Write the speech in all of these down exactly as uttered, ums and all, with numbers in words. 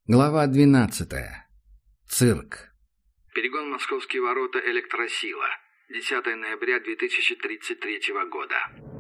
Глава двенадцатая. Цирк. Перегон Московские ворота «Электросила». десятое ноября две тысячи тридцать третьего года.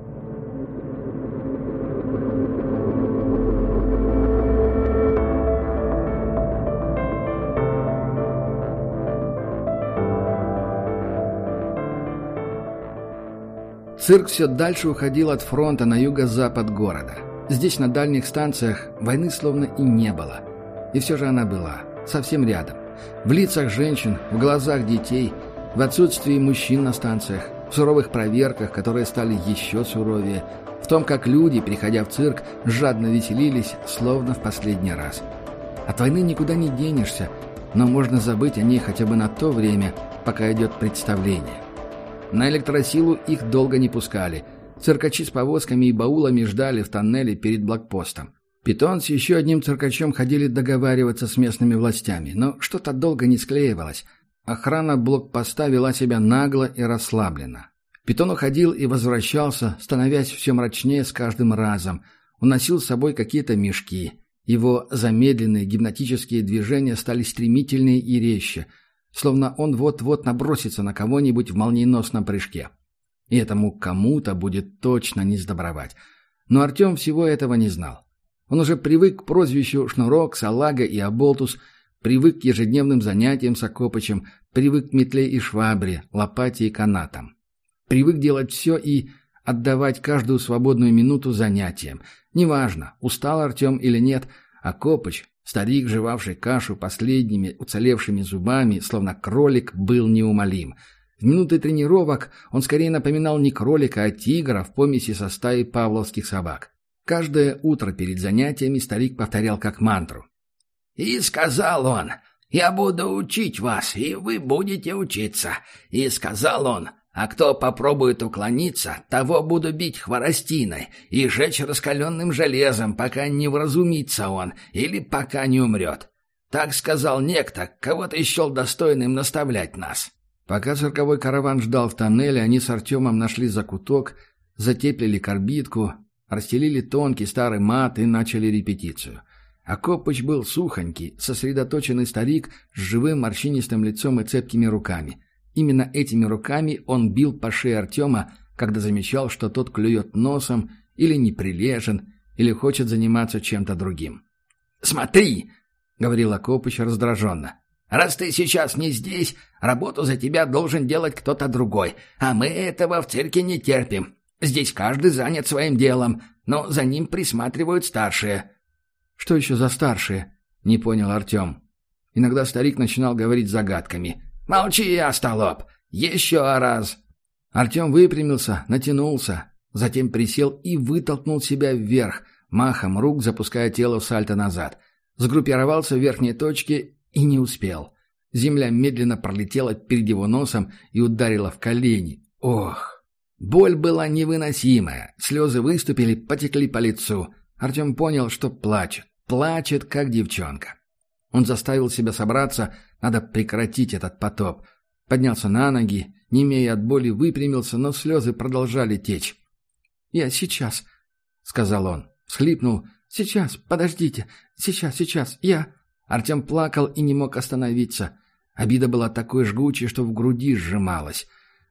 Цирк все дальше уходил от фронта на юго-запад города. Здесь, на дальних станциях, войны словно и не было. И все же она была, совсем рядом. В лицах женщин, в глазах детей, в отсутствии мужчин на станциях, в суровых проверках, которые стали еще суровее, в том, как люди, приходя в цирк, жадно веселились, словно в последний раз. От войны никуда не денешься, но можно забыть о ней хотя бы на то время, пока идет представление. На электросилу их долго не пускали. Циркачи с повозками и баулами ждали в тоннеле перед блокпостом. Питон с еще одним циркачом ходили договариваться с местными властями, но что-то долго не склеивалось. Охрана блокпоста вела себя нагло и расслабленно. Питон уходил и возвращался, становясь все мрачнее с каждым разом. Уносил с собой какие-то мешки. Его замедленные гипнотические движения стали стремительнее и резче, словно он вот-вот набросится на кого-нибудь в молниеносном прыжке. И этому кому-то будет точно не сдобровать. Но Артем всего этого не знал. Он уже привык к прозвищу Шнурок, Салага и Оболтус, привык к ежедневным занятиям с Акопычем, привык к метле и швабре, лопате и канатам. Привык делать все и отдавать каждую свободную минуту занятиям. Неважно, устал Артем или нет, Акопыч, старик, жевавший кашу последними уцелевшими зубами, словно кролик, был неумолим. В минуты тренировок он скорее напоминал не кролика, а тигра в помеси со стаей павловских собак. Каждое утро перед занятиями старик повторял как мантру. «И сказал он, я буду учить вас, и вы будете учиться. И сказал он, а кто попробует уклониться, того буду бить хворостиной и жечь раскаленным железом, пока не вразумится он или пока не умрет. Так сказал некто, кого ты счел достойным наставлять нас». Пока цирковой караван ждал в тоннеле, они с Артемом нашли закуток, затеплили карбидку, расстелили тонкий старый мат и начали репетицию. Акопыч был сухонький, сосредоточенный старик с живым морщинистым лицом и цепкими руками. Именно этими руками он бил по шее Артема, когда замечал, что тот клюет носом или неприлежен, или хочет заниматься чем-то другим. «Смотри!» — говорил Акопыч раздраженно. «Раз ты сейчас не здесь, работу за тебя должен делать кто-то другой, а мы этого в цирке не терпим. Здесь каждый занят своим делом, но за ним присматривают старшие». «Что еще за старшие?» — не понял Артем. Иногда старик начинал говорить загадками. «Молчи, остолоп! Еще раз!» Артем выпрямился, натянулся, затем присел и вытолкнул себя вверх, махом рук запуская тело в сальто назад. Сгруппировался в верхней точке и не успел. Земля медленно пролетела перед его носом и ударила в колени. Ох! Боль была невыносимая. Слезы выступили, потекли по лицу. Артем понял, что плачет. Плачет, как девчонка. Он заставил себя собраться, надо прекратить этот потоп. Поднялся на ноги, немея от боли, выпрямился, но слезы продолжали течь. «Я сейчас», — сказал он. Всхлипнул. «Сейчас, подождите. Сейчас, сейчас. Я...» Артем плакал и не мог остановиться. Обида была такой жгучей, что в груди сжималась.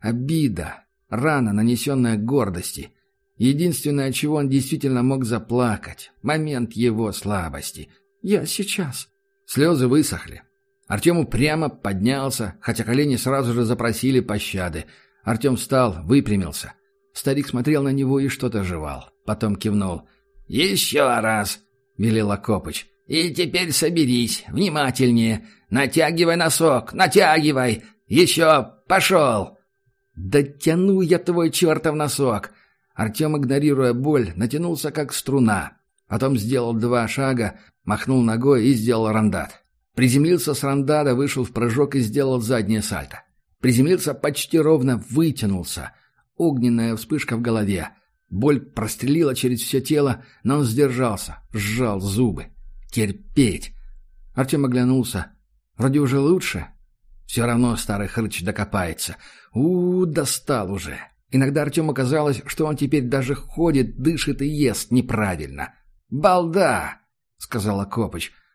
Обида. Рана, нанесенная гордости. Единственное, от чего он действительно мог заплакать. Момент его слабости. «Я сейчас». Слезы высохли. Артем упрямо поднялся, хотя колени сразу же запросили пощады. Артем встал, выпрямился. Старик смотрел на него и что-то жевал. Потом кивнул. «Еще раз», — велел Акопыч. «И теперь соберись, внимательнее. Натягивай носок, натягивай. Еще, пошел!» «Да тяну я твой чертов носок!» Артем, игнорируя боль, натянулся как струна. Потом сделал два шага, махнул ногой и сделал рандат. Приземлился с рандата, вышел в прыжок и сделал заднее сальто. Приземлился почти ровно, вытянулся. Огненная вспышка в голове. Боль прострелила через все тело, но он сдержался, сжал зубы. Терпеть. Артем оглянулся. Вроде уже лучше. Все равно старый хрыч докопается. У-у-у, достал уже. Иногда Артему казалось, что он теперь даже ходит, дышит и ест неправильно. «Балда!» — сказал Акопыч.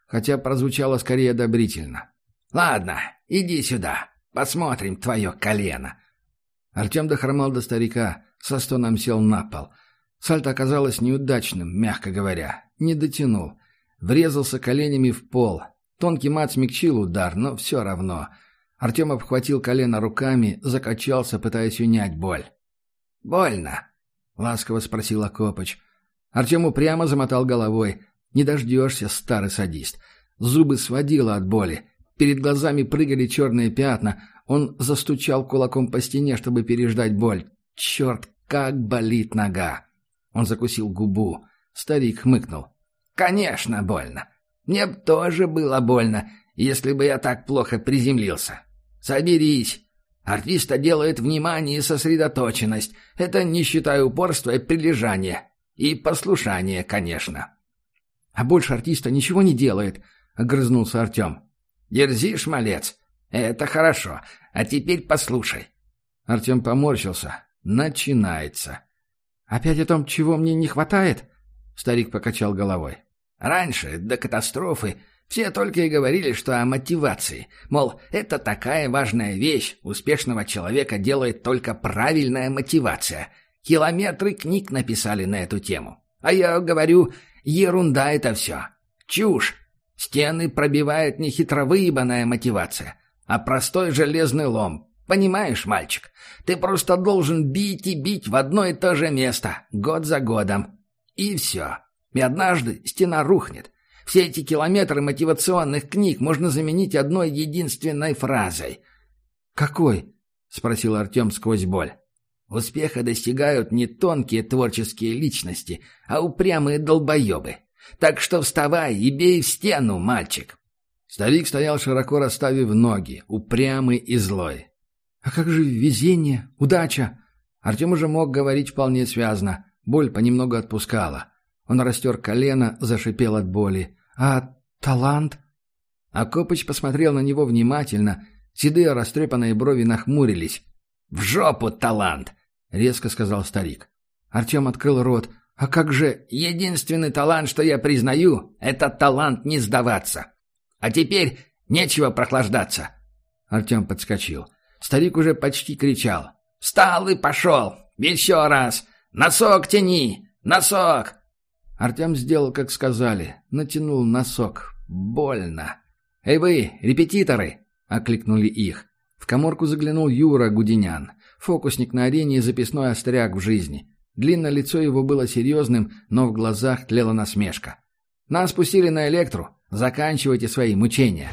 хотя прозвучало скорее одобрительно. «Ладно, иди сюда, посмотрим твое колено». Артем дохромал до старика, со стоном сел на пол. Сальто оказалось неудачным, мягко говоря. Не дотянул. Врезался коленями в пол. Тонкий мат смягчил удар, но все равно. Артем обхватил колено руками, закачался, пытаясь унять боль. «Больно?» — ласково спросил Акопыч. Артем упрямо замотал головой. «Не дождешься, старый садист». Зубы сводило от боли. Перед глазами прыгали черные пятна. Он застучал кулаком по стене, чтобы переждать боль. «Черт, как болит нога!» Он закусил губу. Старик хмыкнул. «Конечно, больно. Мне б тоже было больно, если бы я так плохо приземлился. Соберись. Артиста делает внимание и сосредоточенность. Это не считая упорства и прилежания. И послушания, конечно». «А больше артиста ничего не делает», — огрызнулся Артем. «Дерзишь, малец? Это хорошо. А теперь послушай». Артем поморщился. «Начинается». «Опять о том, чего мне не хватает?» Старик покачал головой. «Раньше, до катастрофы, все только и говорили, что о мотивации. Мол, это такая важная вещь, успешного человека делает только правильная мотивация. Километры книг написали на эту тему. А я говорю, ерунда это все. Чушь. Стены пробивает не хитровыебанная мотивация, а простой железный лом. Понимаешь, мальчик? Ты просто должен бить и бить в одно и то же место, год за годом. И все. И однажды стена рухнет. Все эти километры мотивационных книг можно заменить одной единственной фразой. «Какой?» — спросил Артем сквозь боль. «Успеха достигают не тонкие творческие личности, а упрямые долбоебы. Так что вставай и бей в стену, мальчик». Старик стоял, широко расставив ноги, упрямый и злой. «А как же везение, удача?» Артем уже мог говорить вполне связно. Боль понемногу отпускала. Он растер колено, зашипел от боли. «А талант?» Акопыч посмотрел на него внимательно. Седые растрепанные брови нахмурились. «В жопу талант!» — резко сказал старик. Артем открыл рот. «А как же...» «Единственный талант, что я признаю, это талант не сдаваться. А теперь нечего прохлаждаться». Артем подскочил. Старик уже почти кричал. «Встал и пошел! Еще раз! Носок тяни! Носок!» Артем сделал, как сказали. Натянул носок. Больно. «Эй вы, репетиторы!» — окликнули их. В каморку заглянул Юра Гудинян. Фокусник на арене и записной остряк в жизни. Длинное лицо его было серьезным, но в глазах тлела насмешка. «Нас пустили на электру. Заканчивайте свои мучения».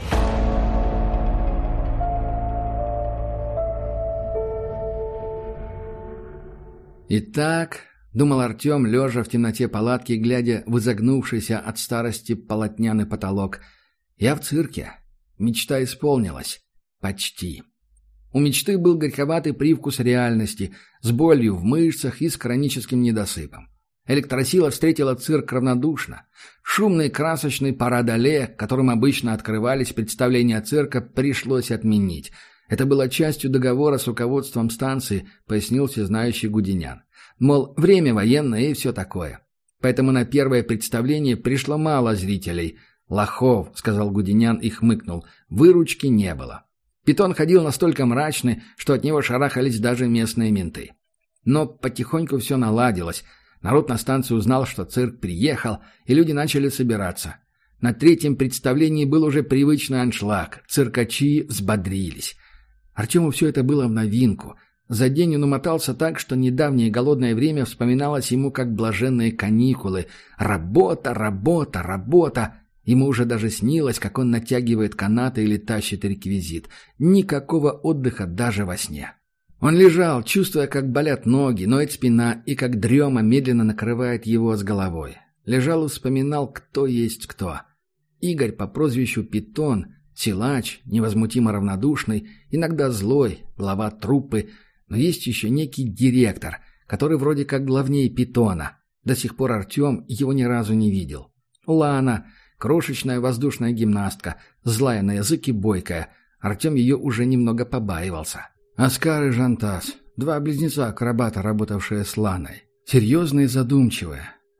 «Итак», — думал Артем, лежа в темноте палатки, глядя в изогнувшийся от старости полотняный потолок, — «я в цирке. Мечта исполнилась. Почти». У мечты был горьковатый привкус реальности, с болью в мышцах и с хроническим недосыпом. Электросила встретила цирк равнодушно. Шумный красочный парад-алле, которым обычно открывались представления цирка, пришлось отменить. Это было частью договора с руководством станции, пояснил всезнающий Гудинян. Мол, время военное и все такое. Поэтому на первое представление пришло мало зрителей. «Лохов», — сказал Гудинян и хмыкнул, — «выручки не было». Питон ходил настолько мрачный, что от него шарахались даже местные менты. Но потихоньку все наладилось. Народ на станции узнал, что цирк приехал, и люди начали собираться. На третьем представлении был уже привычный аншлаг. Циркачи взбодрились. Артему все это было в новинку. За день он умотался так, что недавнее голодное время вспоминалось ему как блаженные каникулы. Работа, работа, работа. Ему уже даже снилось, как он натягивает канаты или тащит реквизит. Никакого отдыха даже во сне. Он лежал, чувствуя, как болят ноги, ноет спина и как дрема медленно накрывает его с головой. Лежал и вспоминал, кто есть кто. Игорь по прозвищу Питон, силач, невозмутимо равнодушный, иногда злой, глава труппы, но есть еще некий директор, который вроде как главнее Питона. До сих пор Артем его ни разу не видел. Лана, крошечная воздушная гимнастка, злая на язык и бойкая. Артем ее уже немного побаивался. Оскар и Жантас, два близнеца-акробата, работавшие с Ланой. Серьезные и задумчивые.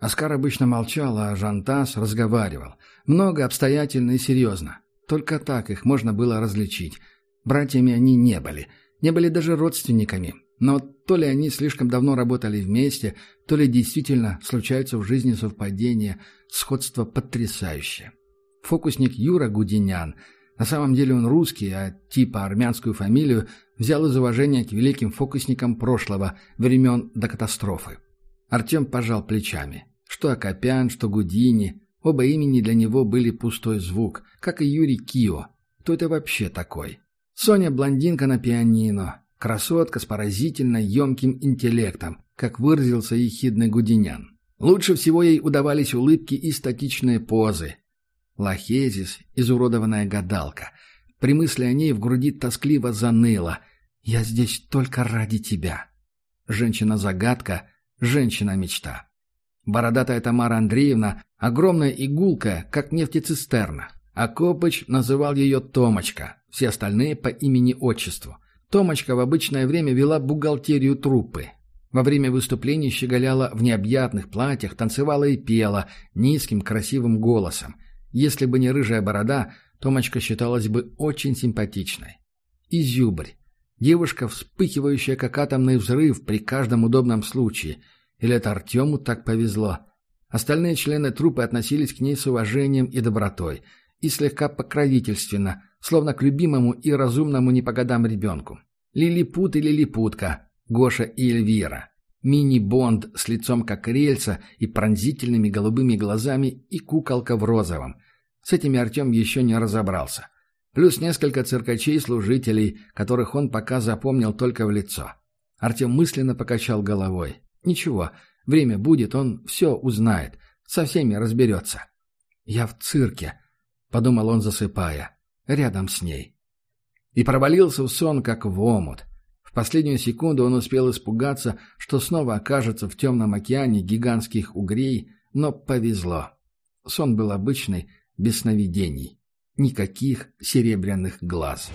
Оскар обычно молчал, а Жантас разговаривал. Много, обстоятельно и серьезно. Только так их можно было различить. Братьями они не были. Не были даже родственниками. Но то ли они слишком давно работали вместе, то ли действительно случаются в жизни совпадения, сходство потрясающее. Фокусник Юра Гудинян, на самом деле он русский, а типа армянскую фамилию взял из уважения к великим фокусникам прошлого, времен до катастрофы. Артем пожал плечами. Что Акопян, что Гудини, оба имени для него были пустой звук, как и Юрий Кио. Кто это вообще такой? Соня блондинка на пианино. Красотка с поразительно емким интеллектом, как выразился ехидный Гудинян. Лучше всего ей удавались улыбки и статичные позы. Лахезис, изуродованная гадалка. При мысли о ней в груди тоскливо заныло. «Я здесь только ради тебя». Женщина-загадка, женщина-мечта. Бородатая Тамара Андреевна, огромная игулка, как нефтецистерна. А Копыч называл ее Томочка, все остальные по имени-отчеству. Томочка в обычное время вела бухгалтерию труппы. Во время выступлений щеголяла в необъятных платьях, танцевала и пела низким красивым голосом. Если бы не рыжая борода, Томочка считалась бы очень симпатичной. Изюбрь. Девушка, вспыхивающая как атомный взрыв при каждом удобном случае. Или это Артему так повезло? Остальные члены труппы относились к ней с уважением и добротой. И слегка покровительственно, словно к любимому и разумному не по годам ребенку. Лилипут и Лилипутка, Гоша и Эльвира. Мини-Бонд с лицом как рельса и пронзительными голубыми глазами и куколка в розовом. С этими Артем еще не разобрался. Плюс несколько циркачей-служителей, которых он пока запомнил только в лицо. Артем мысленно покачал головой. Ничего, время будет, он все узнает, со всеми разберется. «Я в цирке», — подумал он, засыпая, рядом с ней. И провалился в сон, как в омут. В последнюю секунду он успел испугаться, что снова окажется в темном океане гигантских угрей, но повезло. Сон был обычный, без сновидений. Никаких серебряных глаз.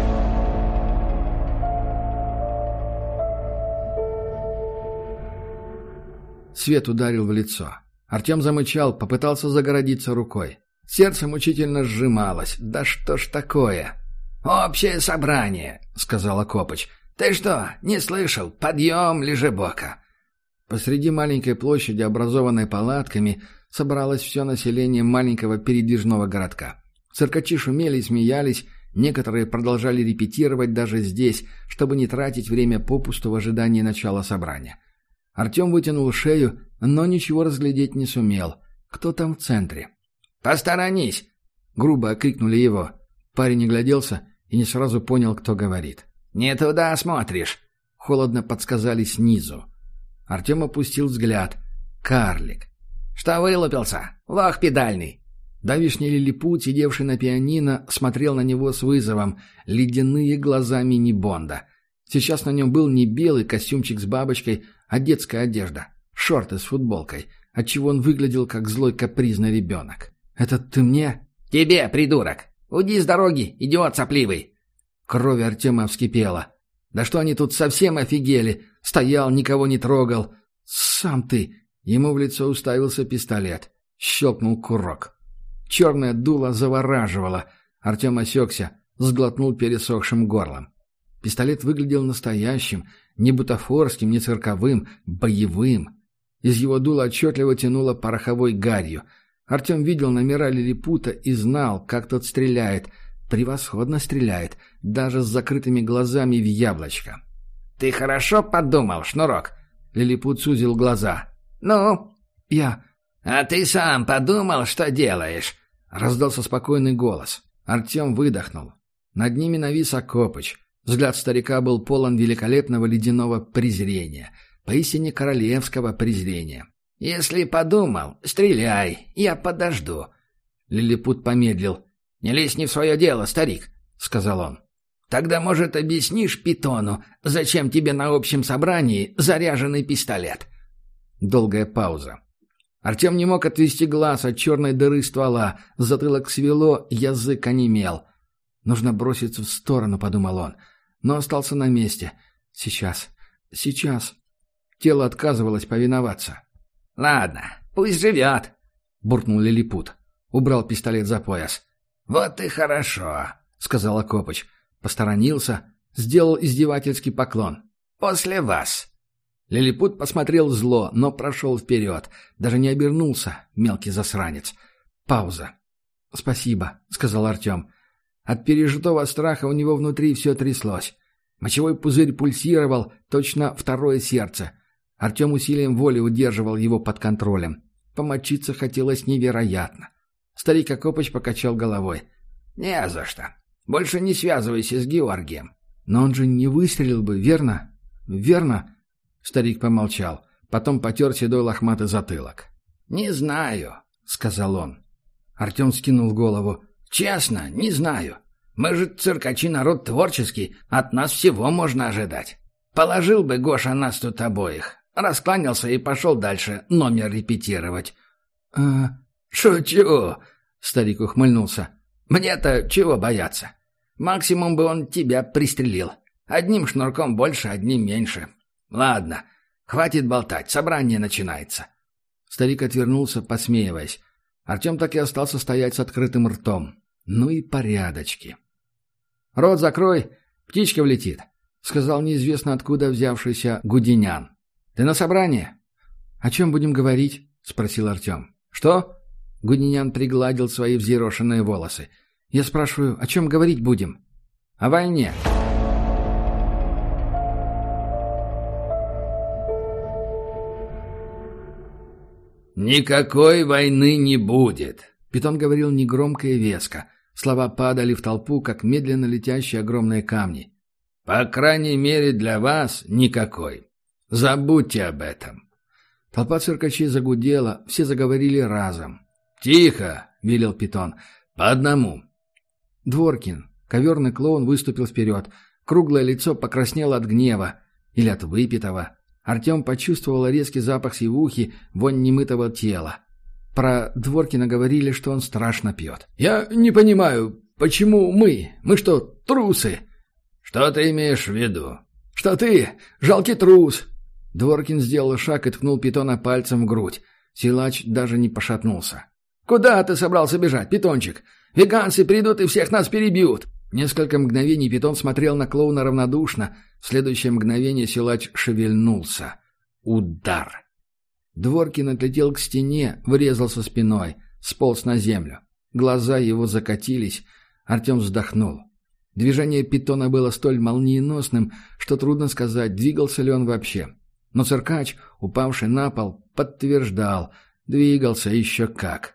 Свет ударил в лицо. Артем замычал, попытался загородиться рукой. Сердце мучительно сжималось. «Да что ж такое?» «Общее собрание», — сказала Копыч. «Ты что, не слышал? Подъем, лежебока!» Посреди маленькой площади, образованной палатками, собралось все население маленького передвижного городка. Циркачи шумели и смеялись, некоторые продолжали репетировать даже здесь, чтобы не тратить время попусту в ожидании начала собрания. Артем вытянул шею, но ничего разглядеть не сумел. Кто там в центре? «Посторонись!» — грубо окрикнули его. Парень огляделся и не сразу понял, кто говорит. «Не туда смотришь!» — холодно подсказали снизу. Артем опустил взгляд. Карлик. «Что вылупился? Лох педальный!» Давишний лилипут, сидевший на пианино, смотрел на него с вызовом, ледяные глаза мини-Бонда. Сейчас на нем был не белый костюмчик с бабочкой, а детская одежда, шорты с футболкой, отчего он выглядел как злой капризный ребенок. «Это ты мне?» «Тебе, придурок! Уйди с дороги, идиот сопливый!» Кровь Артема вскипела. «Да что они тут совсем офигели? Стоял, никого не трогал. Сам ты!» Ему в лицо уставился пистолет. Щелкнул курок. Черное дуло завораживало. Артем осекся, сглотнул пересохшим горлом. Пистолет выглядел настоящим, не бутафорским, не цирковым, боевым. Из его дула отчетливо тянуло пороховой гарью. Артем видел номера лилипута и знал, как тот стреляет. Превосходно стреляет, даже с закрытыми глазами в яблочко. «Ты хорошо подумал, Шнурок?» Лилипут сузил глаза. «Ну?» «Я...» «А ты сам подумал, что делаешь?» Раздался спокойный голос. Артем выдохнул. Над ними навис Акопыч. Взгляд старика был полон великолепного ледяного презрения. Поистине королевского презрения. «Если подумал, стреляй, я подожду». Лилипут помедлил. «Не лезь не в свое дело, старик», — сказал он. «Тогда, может, объяснишь Питону, зачем тебе на общем собрании заряженный пистолет?» Долгая пауза. Артем не мог отвести глаз от черной дыры ствола, затылок свело, язык онемел. «Нужно броситься в сторону», — подумал он, но остался на месте. «Сейчас, сейчас». Тело отказывалось повиноваться. «Ладно, Пусть живят!» — буркнул Лилипут. Убрал пистолет за пояс. «Вот и хорошо!» — сказал Акопыч. Посторонился, сделал издевательский поклон. «После вас!» Лилипут посмотрел зло, но прошел вперед. Даже не обернулся, мелкий засранец. Пауза. «Спасибо», — сказал Артем. От пережитого страха у него внутри все тряслось. Мочевой пузырь пульсировал, точно второе сердце. Артем усилием воли удерживал его под контролем. Помочиться хотелось невероятно. Старик Акопыч покачал головой. «Не за что. Больше не связывайся с Георгием». «Но он же не выстрелил бы, верно?» «Верно?» Старик помолчал. Потом потер седой лохматый затылок. «Не знаю», — сказал он. Артем скинул голову. «Честно, не знаю. Мы же, циркачи, народ творческий, от нас всего можно ожидать. Положил бы Гоша нас тут обоих, раскланялся и пошел дальше номер репетировать». «А...» «Шучу», — старик ухмыльнулся. «Мне-то чего бояться? Максимум бы он тебя пристрелил. Одним шнурком больше, одним меньше. Ладно, хватит болтать, собрание начинается». Старик отвернулся, посмеиваясь. Артем так и остался стоять с открытым ртом. Ну и порядочки. «Рот закрой, птичка влетит», — сказал неизвестно откуда взявшийся Гудинян. «Ты на собрании?» «О чем будем говорить?» — спросил Артем. «Что?» — Гудинян пригладил свои взъерошенные волосы. «Я спрашиваю, о чем говорить будем?» «О войне». «Никакой войны не будет», — Питон говорил негромко и веско. Слова падали в толпу, как медленно летящие огромные камни. «По крайней мере для вас никакой. Забудьте об этом». Толпа циркачей загудела, все заговорили разом. «Тихо!» — велел Питон. «По одному». Дворкин, коверный клоун, выступил вперед. Круглое лицо покраснело от гнева или от выпитого. Артем почувствовал резкий запах сивухи, вонь немытого тела. Про Дворкина говорили, что он страшно пьет. «Я не понимаю, почему мы? Мы что, трусы?» «Что ты имеешь в виду?» «Что ты, жалкий трус!» Дворкин сделал шаг и ткнул Питона пальцем в грудь. Силач даже не пошатнулся. «Куда ты собрался бежать, питончик? Веганцы придут и всех нас перебьют!» Несколько мгновений Питон смотрел на клоуна равнодушно. В следующее мгновение силач шевельнулся. Удар. Дворкин отлетел к стене, врезался спиной, сполз на землю. Глаза его закатились. Артем вздохнул. Движение Питона было столь молниеносным, что трудно сказать, двигался ли он вообще. Но циркач, упавший на пол, подтверждал, двигался еще как.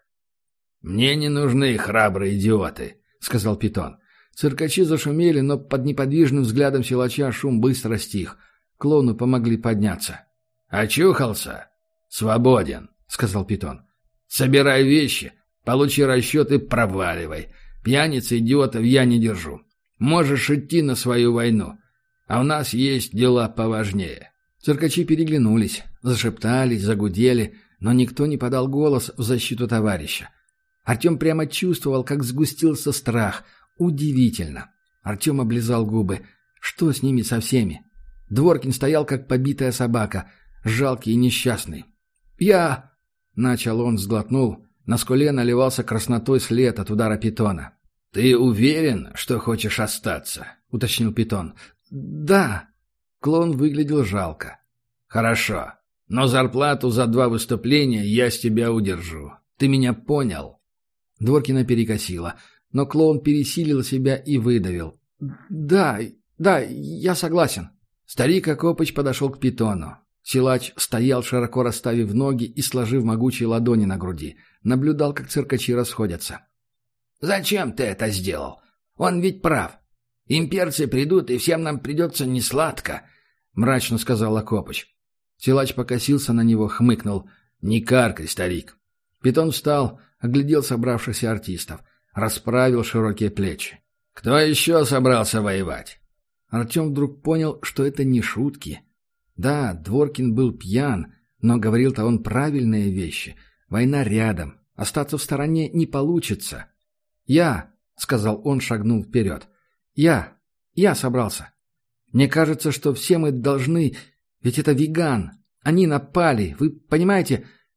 «Мне не нужны храбрые идиоты», — сказал Питон. Циркачи зашумели, но под неподвижным взглядом силача шум быстро стих. Клоуну помогли подняться. «Очухался? Свободен», — сказал Питон. «Собирай вещи, получи расчет и проваливай. Пьяниц и идиотов я не держу. Можешь идти на свою войну. А у нас есть дела поважнее». Циркачи переглянулись, зашептались, загудели, но никто не подал голос в защиту товарища. Артем прямо чувствовал, как сгустился страх. Удивительно. Артем облизал губы. Что с ними со всеми? Дворкин стоял, как побитая собака, жалкий и несчастный. «Я...» — начал он, сглотнул. На скуле наливался краснотой след от удара Питона. «Ты уверен, что хочешь остаться?» — уточнил Питон. «Да». Клоун выглядел жалко. «Хорошо. Но зарплату за два выступления я с тебя удержу. Ты меня понял?» Дворкина перекосило, но клоун пересилил себя и выдавил. «Да, да, я согласен». Старик Акопыч подошел к Питону. Силач стоял, широко расставив ноги и сложив могучие ладони на груди. Наблюдал, как циркачи расходятся. «Зачем ты это сделал? Он ведь прав. Имперцы придут, и всем нам придется несладко», — мрачно сказал Акопыч. Силач покосился на него, хмыкнул. «Не каркай, старик». Питон встал, оглядел собравшихся артистов, расправил широкие плечи. «Кто еще собрался воевать?» Артем вдруг понял, что это не шутки. Да, Дворкин был пьян, но говорил-то он правильные вещи. Война рядом, остаться в стороне не получится. «Я», — сказал он, шагнул вперед. «Я, я собрался. Мне кажется, что все мы должны... Ведь это веган. Они напали, вы понимаете?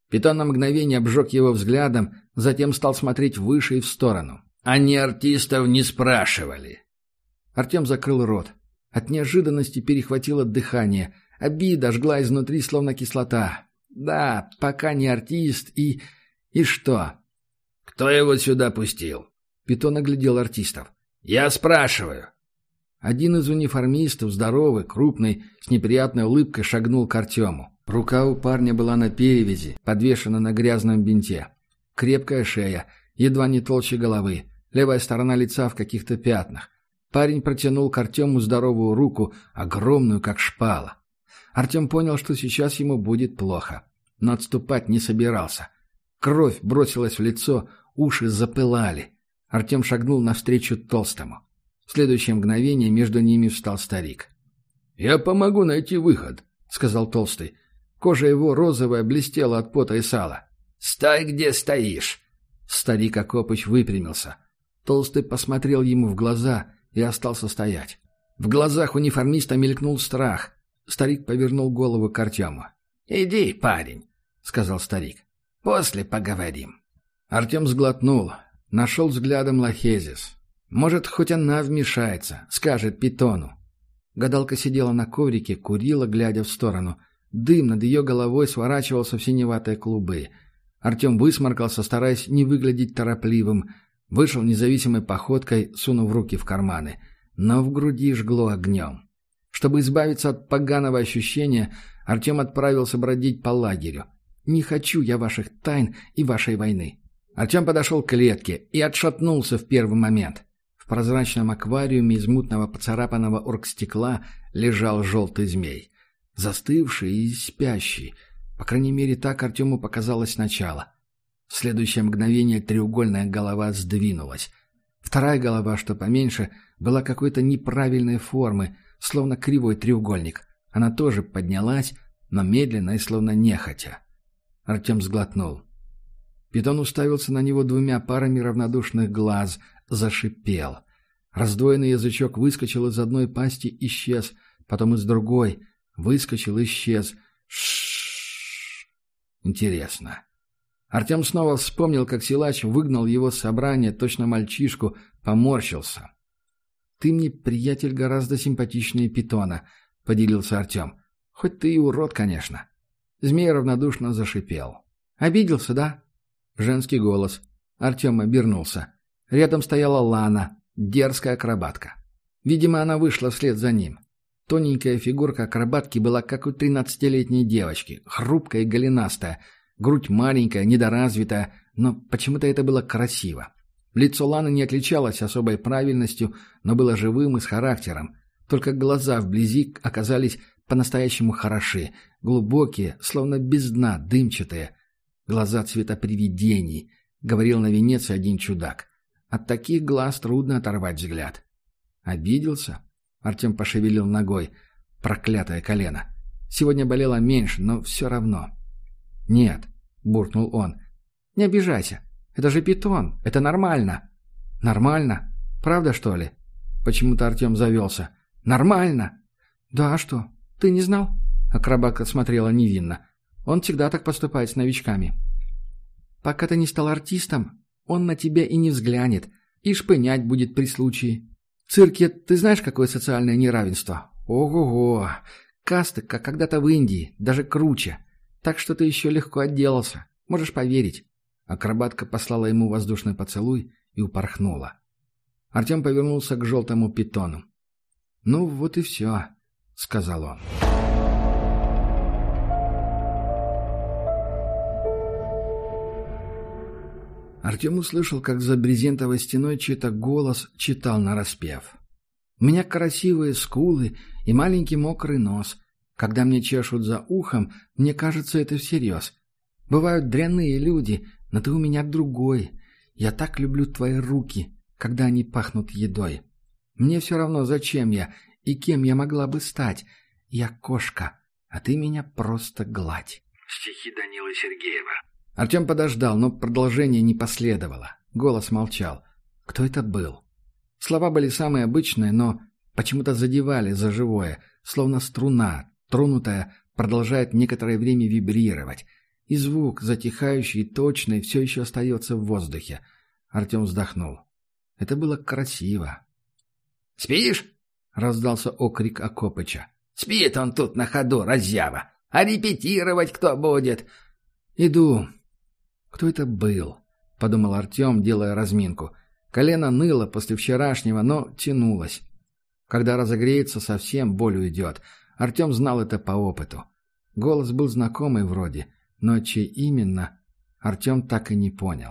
Питон на мгновение обжег его взглядом, затем стал смотреть выше и в сторону. «Они артистов не спрашивали». Артем закрыл рот. От неожиданности перехватило дыхание. Обида жгла изнутри, словно кислота. Да, пока не артист и... И что? «Кто его сюда пустил?» Питон оглядел артистов. «Я спрашиваю». Один из униформистов, здоровый, крупный, с неприятной улыбкой шагнул к Артему. Рука у парня была на перевязи, подвешена на грязном бинте. Крепкая шея, едва не толще головы, левая сторона лица в каких-то пятнах. Парень протянул к Артему здоровую руку, огромную, как шпала. Артем понял, что сейчас ему будет плохо, но отступать не собирался. Кровь бросилась в лицо, уши запылали. Артем шагнул навстречу толстому. В следующее мгновение между ними встал старик. «Я помогу найти выход», — сказал толстый. Кожа его розовая блестела от пота и сала. «Стой, где стоишь!» Старик Акопыч выпрямился. Толстый посмотрел ему в глаза и остался стоять. В глазах униформиста мелькнул страх. Старик повернул голову к Артему. «Иди, парень», — сказал старик. «После поговорим». Артем сглотнул. Нашел взглядом Лохезис. Может, хоть она вмешается, скажет Питону. Гадалка сидела на коврике, курила, глядя в сторону. Дым над ее головой сворачивался в синеватые клубы. Артем высморкался, стараясь не выглядеть торопливым. Вышел независимой походкой, сунув руки в карманы. Но в груди жгло огнем. Чтобы избавиться от поганого ощущения, Артем отправился бродить по лагерю. «Не хочу я ваших тайн и вашей войны». Артем подошел к клетке и отшатнулся в первый момент. В прозрачном аквариуме из мутного поцарапанного оргстекла лежал желтый змей. Застывший и спящий. По крайней мере, так Артему показалось сначала. В следующее мгновение треугольная голова сдвинулась. Вторая голова, что поменьше, была какой-то неправильной формы, словно кривой треугольник. Она тоже поднялась, но медленно и словно нехотя. Артем сглотнул. Питон уставился на него двумя парами равнодушных глаз, зашипел. Раздвоенный язычок выскочил из одной пасти, исчез, потом из другой, выскочил, исчез. Ш-ш-ш. Интересно. Артем снова вспомнил, как силач выгнал его с собрания, точно мальчишку, поморщился. «Ты мне, приятель, гораздо симпатичнее Питона», — поделился Артем. «Хоть ты и урод, конечно». Змей равнодушно зашипел. «Обиделся, да?» Женский голос. Артем обернулся. Рядом стояла Лана, дерзкая акробатка. Видимо, она вышла вслед за ним. Тоненькая фигурка акробатки была как у тринадцатилетней девочки, хрупкая и голенастая, грудь маленькая, недоразвитая, но почему-то это было красиво. Лицо Ланы не отличалось особой правильностью, но было живым и с характером. Только глаза вблизи оказались по-настоящему хороши, глубокие, словно без дна, дымчатые. Глаза цвета привидений, говорил на Венеции один чудак. От таких глаз трудно оторвать взгляд. Обиделся? Артем пошевелил ногой. Проклятое колено. Сегодня болело меньше, но все равно. «Нет», — буркнул он. «Не обижайся. Это же Питон. Это нормально». «Нормально? Правда, что ли?» Почему-то Артем завелся. «Нормально?» «Да, а что? Ты не знал?» Акробатка смотрела невинно. «Он всегда так поступает с новичками». «Пока ты не стал артистом, он на тебя и не взглянет, и шпынять будет при случае. В цирке ты знаешь, какое социальное неравенство? Ого-го! Касты, как когда-то в Индии, даже круче. Так что ты еще легко отделался. Можешь поверить». Акробатка послала ему воздушный поцелуй и упорхнула. Артем повернулся к желтому питону. «Ну вот и все», — сказал он. Артем услышал, как за брезентовой стеной чей-то голос читал нараспев. «У меня красивые скулы и маленький мокрый нос. Когда мне чешут за ухом, мне кажется, это всерьез. Бывают дрянные люди, но ты у меня другой. Я так люблю твои руки, когда они пахнут едой. Мне все равно, зачем я и кем я могла бы стать. Я кошка, а ты меня просто гладь». Стихи Данилы Сергеева. Артем подождал, но продолжение не последовало. Голос молчал. Кто это был? Слова были самые обычные, но почему-то задевали за живое, словно струна, тронутая, продолжает некоторое время вибрировать. И звук, затихающий и точный, все еще остается в воздухе. Артем вздохнул. Это было красиво. «Спишь?» — раздался окрик Акопыча. «Спит он тут на ходу, раззява. А репетировать кто будет?» «Иду». «Кто это был?» — подумал Артем, делая разминку. Колено ныло после вчерашнего, но тянулось. Когда разогреется, совсем боль уйдет. Артем знал это по опыту. Голос был знакомый вроде, но чей именно, Артем так и не понял.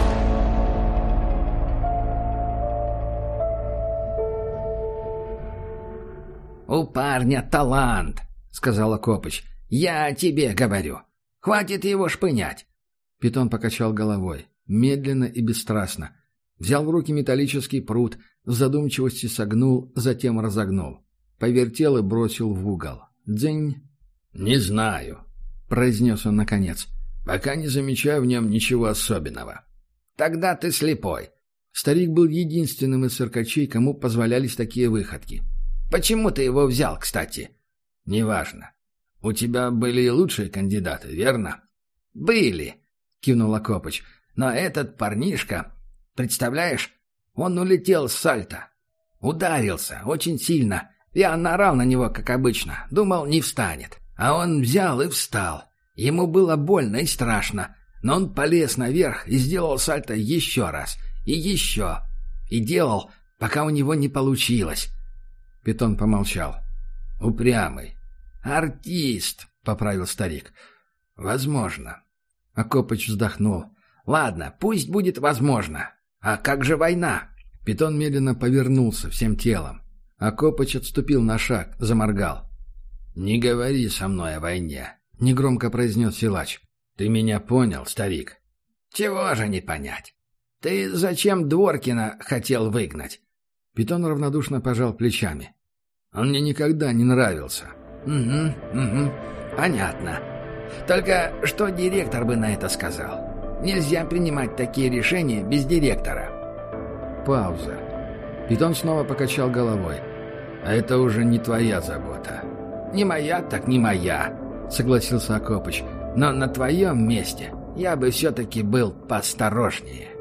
«У парня талант», — сказал Акопыч. «Я тебе говорю. Хватит его шпынять». Питон покачал головой, медленно и бесстрастно. Взял в руки металлический прут, в задумчивости согнул, затем разогнул. Повертел и бросил в угол. «Дзынь!» «Не знаю», — произнес он наконец. «Пока не замечаю в нем ничего особенного». «Тогда ты слепой». Старик был единственным из циркачей, кому позволялись такие выходки. «Почему ты его взял, кстати?» «Неважно. У тебя были и лучшие кандидаты, верно?» «Были», — кивнул Акопыч. «Но этот парнишка, представляешь, он улетел с сальто. Ударился очень сильно. Я наорал на него, как обычно. Думал, не встанет. А он взял и встал. Ему было больно и страшно. Но он полез наверх и сделал сальто еще раз. И еще. И делал, пока у него не получилось». Питон помолчал. «Упрямый». «Артист», — поправил старик. «Возможно». Акопыч вздохнул. «Ладно, пусть будет возможно. А как же война?» Питон медленно повернулся всем телом. Акопыч отступил на шаг, заморгал. «Не говори со мной о войне», — негромко произнес силач. «Ты меня понял, старик?» «Чего же не понять? Ты зачем Дворкина хотел выгнать?» Питон равнодушно пожал плечами. «Он мне никогда не нравился». «Угу, угу, понятно. Только что директор бы на это сказал? Нельзя принимать такие решения без директора». Пауза. Питон снова покачал головой. «А это уже не твоя забота». «Не моя, так не моя», — согласился Акопыч. «Но на твоем месте я бы все-таки был поосторожнее».